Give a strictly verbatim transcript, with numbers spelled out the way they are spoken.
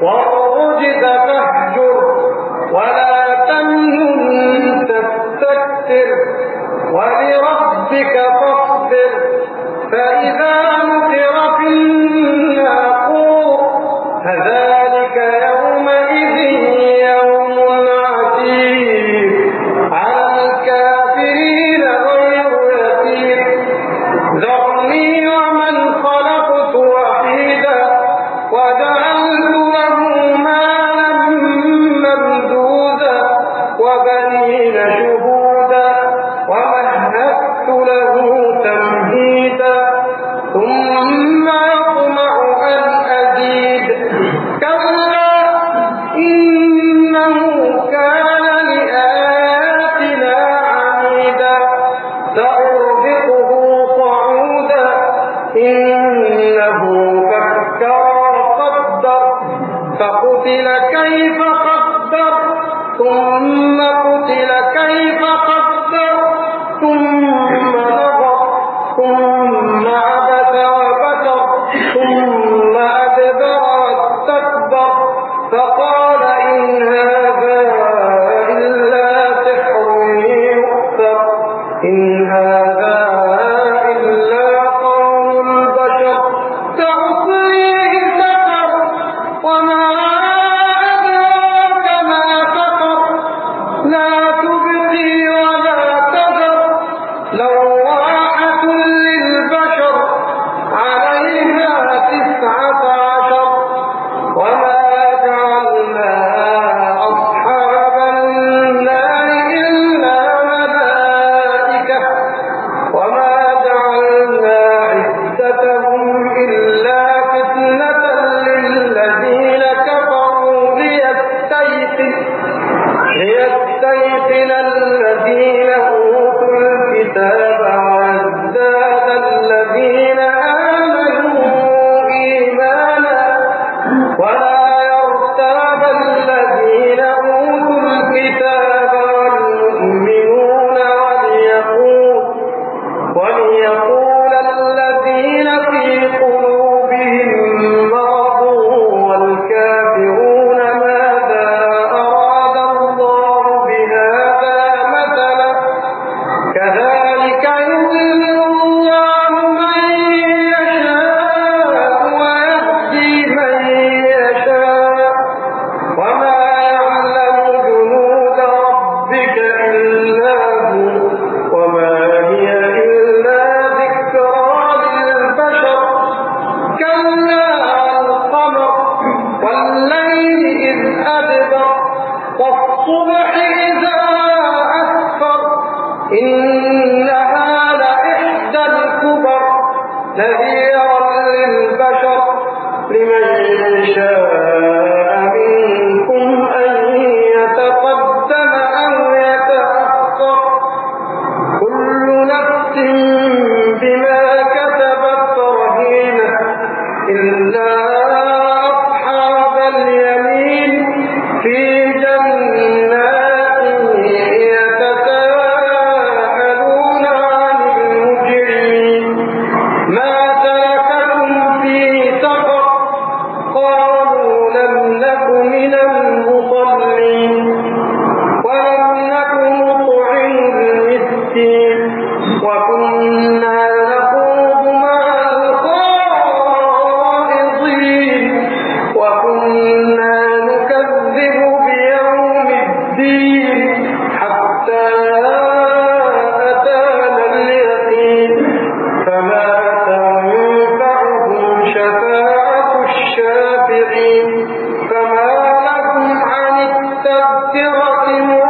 والرجز فاهجر ولا تمنن تستكثر ولربك فاصبر فإذا نقر في الناقور فذلك يومئذ يوم عسير على الكافرين غير يسير ذرني ومن خلقت وحيدا وجعلت له مالا ممدودا وبنين شهودا ومهدت له تمهيدا ثم يطمع أن أزيد كلا إنه كان لآياتنا عنيدا سأرهقه صعودا إنه فكر وقدر فقتل كيف قدر ثم قتل كيف قدر ثم نظر ثم عبس وبسر ثم أدبر واستكبر فقال إن هذا إلا سحر يؤثر إن هذا إلا قول البشر سأصليه سقر وما أدراك ما سقر لا تبقي ولا تذر لواحة للبشر عليها تسعة عشر وما جعلنا أصحاب النار إلا ملائكة وما جعلنا عدتهم إلا فتنة للذين كفروا ليستيقن ليستيقن الذين أوتوا الكتاب ويزداد الذين آمنوا إيمانا ولا يرتاب الذين أوتوا الكتاب والمؤمنون وليقول وليقول الذين في قلوبهم مرض والكافرون ماذا أراد الله بهذا مثلا كذلك يضل الله من يشاء ويهدي من يشاء وما يعلم جنود ربك إلا هو وما هي إلا ذكرى للبشر كلا والقمر والليل إذ أدبر والصبح إذا أسفر إنها لإحدى الكبر نذيرا للبشر لمن شاء منكم أن يتقدم أو يتأخر كل نفس بما كسبت رهينة إلا أصحاب اليمين في جنات يتساءلون عن المجرمين ما ترككم في سقر قالوا لم نك من المصلين ولم نك نطعم المسكين وكنا نخوض مع الخائضين وكنا نكذب بيوم الدين حتى أتانا اليقين فما تنفعهم شفاعة الشافعين فما لهم عن التذكرة